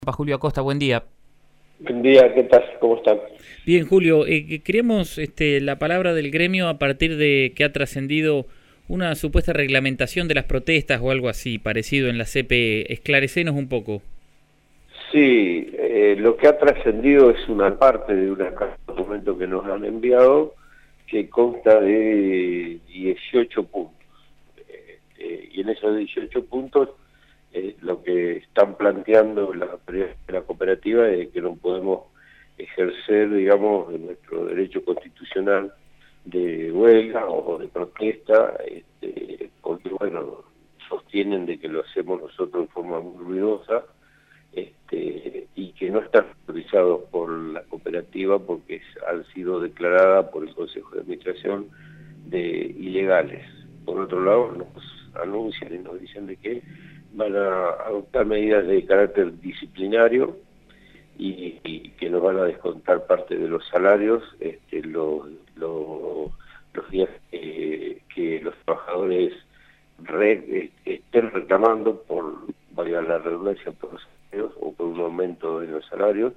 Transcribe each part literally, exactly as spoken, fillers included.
Pa Julio Acosta, buen día. Buen día, ¿qué tal? ¿Cómo están? Bien, Julio, eh, queríamos este, la palabra del gremio a partir de que ha trascendido una supuesta reglamentación de las protestas o algo así, parecido en la C P E. Esclarecenos un poco. Sí, eh, lo que ha trascendido es una parte de un documento que nos han enviado que consta de dieciocho puntos. Eh, eh, y en esos dieciocho puntos eh, lo que están planteando la, la cooperativa es que no podemos ejercer, digamos, nuestro derecho constitucional de huelga o de protesta, este, porque, bueno, sostienen de que lo hacemos nosotros de forma muy ruidosa, este, y que no están autorizados por la cooperativa porque han sido declaradas por el Consejo de Administración de ilegales. Por otro lado, nos anuncian y nos dicen de que van a adoptar medidas de carácter disciplinario y, y que nos van a descontar parte de los salarios este, los, los, los días que, que los trabajadores re, estén reclamando por, valga la redundancia, por los salarios o por un aumento de los salarios,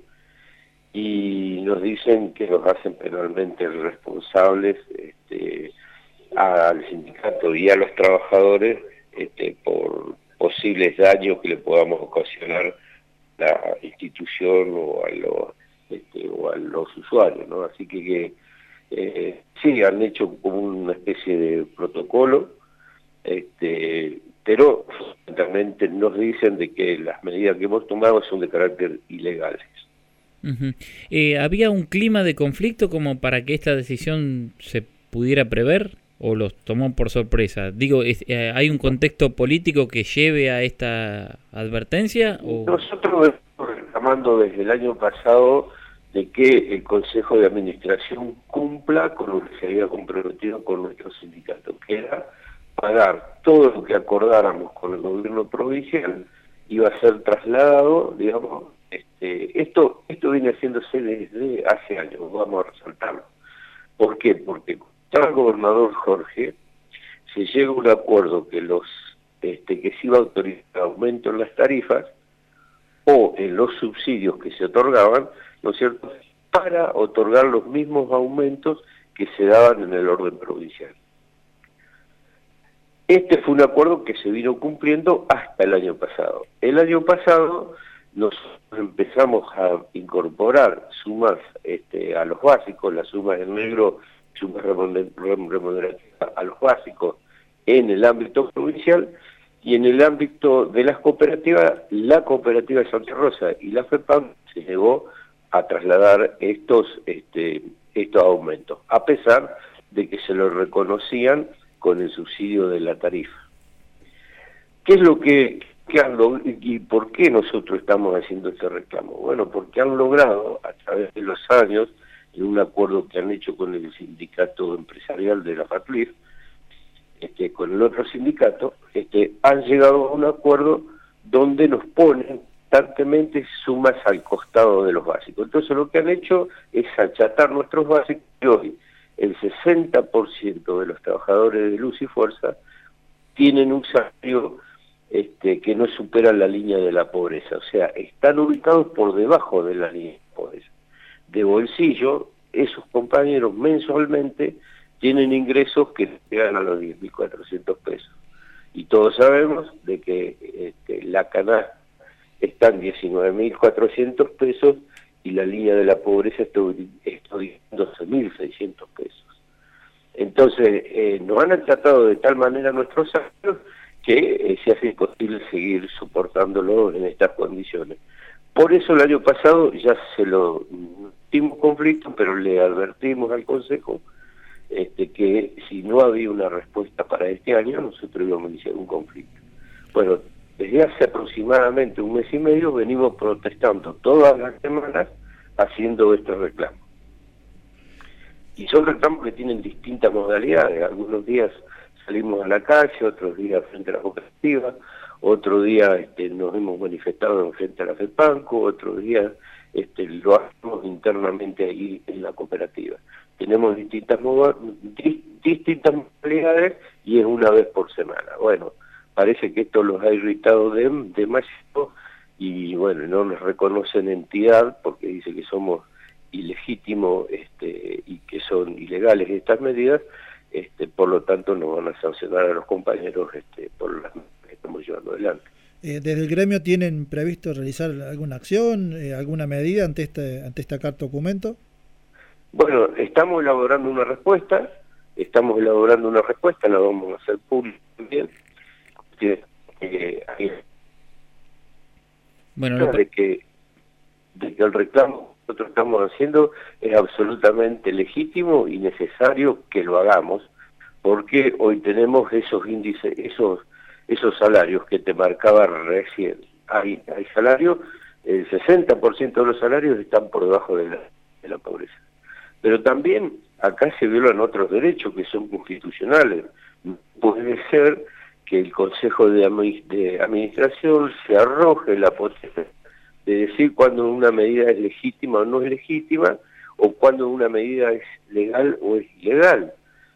y nos dicen que nos hacen penalmente responsables este, al sindicato y a los trabajadores este, por posibles daños que le podamos ocasionar a la institución o a los, este, o a los usuarios, ¿no? Así que, que eh, sí, han hecho como una especie de protocolo, este, pero fundamentalmente nos dicen de que las medidas que hemos tomado son de carácter ilegales. Uh-huh. eh, ¿Había un clima de conflicto como para que esta decisión se pudiera prever o los tomó por sorpresa? Digo, es, eh, ¿hay un contexto político que lleve a esta advertencia? O... Nosotros estamos reclamando desde el año pasado de que el Consejo de Administración cumpla con lo que se había comprometido con nuestro sindicato, que era pagar todo lo que acordáramos con el gobierno provincial, iba a ser trasladado, digamos, este, esto esto viene haciéndose desde hace años, vamos a resaltarlo. ¿Por qué? Porque con el gobernador Jorge se llega a un acuerdo que los este, que se iba a autorizar aumento en las tarifas o en los subsidios que se otorgaban, ¿no es cierto?, para otorgar los mismos aumentos que se daban en el orden provincial. Este fue un acuerdo que se vino cumpliendo hasta el año pasado. El año pasado nosotros empezamos a incorporar sumas este, a los básicos, las sumas en negro, sumas remunerativas a los básicos en el ámbito provincial, y en el ámbito de las cooperativas, la cooperativa de Santa Rosa y la FEPAM se llegó a trasladar estos, este, estos aumentos, a pesar de que se los reconocían con el subsidio de la tarifa. ¿Qué es lo que, que han logrado y por qué nosotros estamos haciendo este reclamo? Bueno, porque han logrado a través de los años, en un acuerdo que han hecho con el sindicato empresarial de la FATLIF, este, con el otro sindicato, este, han llegado a un acuerdo donde nos ponen constantemente sumas al costado de los básicos. Entonces lo que han hecho es achatar nuestros básicos y hoy el sesenta por ciento de los trabajadores de Luz y Fuerza tienen un salario este, que no supera la línea de la pobreza, o sea, están ubicados por debajo de la línea de pobreza. De bolsillo, esos compañeros mensualmente tienen ingresos que llegan a los diez mil cuatrocientos pesos. Y todos sabemos de que este, la canasta está en diecinueve mil cuatrocientos pesos y la línea de la pobreza está en doce mil seiscientos pesos. Entonces, eh, nos han tratado de tal manera nuestros salarios que eh, se hace imposible seguir soportándolo en estas condiciones. Por eso el año pasado ya se lo dimos conflicto, pero le advertimos al Consejo este, que si no había una respuesta para este año, nosotros íbamos a iniciar un conflicto. Bueno, desde hace aproximadamente un mes y medio venimos protestando todas las semanas haciendo estos reclamos. Y son reclamos que tienen distintas modalidades. Algunos días salimos a la calle, otros días frente a la cooperativa, otro día este, nos hemos manifestado frente a la FEPANCO, otro día este, lo hacemos internamente ahí en la cooperativa. Tenemos distintas, distintas modalidades y es una vez por semana. Bueno, parece que esto los ha irritado de, demasiado y bueno, no nos reconocen entidad porque dice que somos ilegítimos este, y que son ilegales estas medidas, este, por lo tanto nos van a sancionar a los compañeros este, por las medidas que estamos llevando adelante. Eh, ¿Desde el gremio tienen previsto realizar alguna acción, eh, alguna medida ante este, ante este carta documento? Bueno, estamos elaborando una respuesta, estamos elaborando una respuesta, la vamos a hacer pública también. Eh, hay, bueno, lo... de, que, de que el reclamo que nosotros estamos haciendo es absolutamente legítimo y necesario que lo hagamos, porque hoy tenemos esos índices, esos esos salarios que te marcaba recién. Hay, hay salarios, el sesenta por ciento de los salarios están por debajo de la, de la pobreza. Pero también acá se violan otros derechos que son constitucionales. Puede ser que el Consejo de, de Administración se arroje la potestad de decir cuando una medida es legítima o no es legítima, o cuando una medida es legal o es ilegal.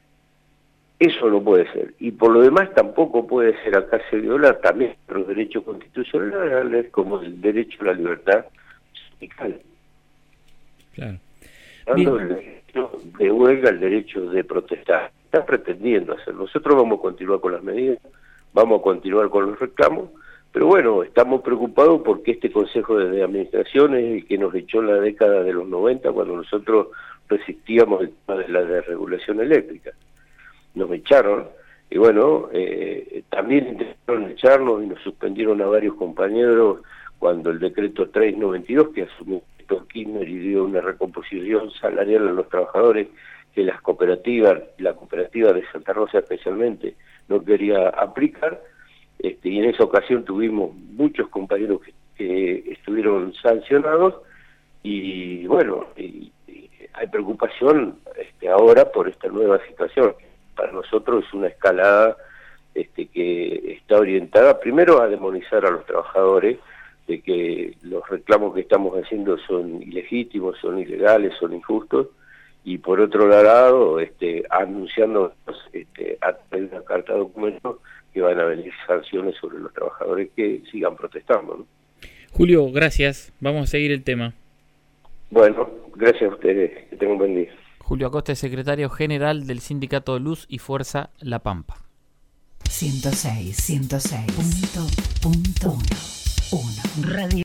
Eso no puede ser. Y por lo demás tampoco puede ser, acá se viola también los derechos constitucionales como el derecho a la libertad sindical. Claro. Dando el derecho de huelga, el derecho de protestar. Está pretendiendo hacer. Nosotros vamos a continuar con las medidas, vamos a continuar con los reclamos, pero bueno, estamos preocupados porque este Consejo de Administración es el que nos echó en la década de los noventa cuando nosotros resistíamos el tema de la desregulación eléctrica. Nos echaron, y bueno, eh, también intentaron echarnos y nos suspendieron a varios compañeros cuando el decreto tres noventa y dos, que asumió Kirchner y dio una recomposición salarial a los trabajadores que las cooperativas, la cooperativa de Santa Rosa especialmente, no quería aplicar, este, y en esa ocasión tuvimos muchos compañeros que, que estuvieron sancionados, y bueno, y, y hay preocupación este, ahora por esta nueva situación. Para nosotros es una escalada este, que está orientada primero a demonizar a los trabajadores, de que los reclamos que estamos haciendo son ilegítimos, son ilegales, son injustos, y por otro lado, este, anunciando este, a través de una carta de documento que van a venir sanciones sobre los trabajadores que sigan protestando, ¿no? Julio, gracias. Vamos a seguir el tema. Bueno, gracias a ustedes. Que tengan un buen día. Julio Acosta es secretario general del Sindicato Luz y Fuerza La Pampa. ciento seis, ciento seis punto uno. Radio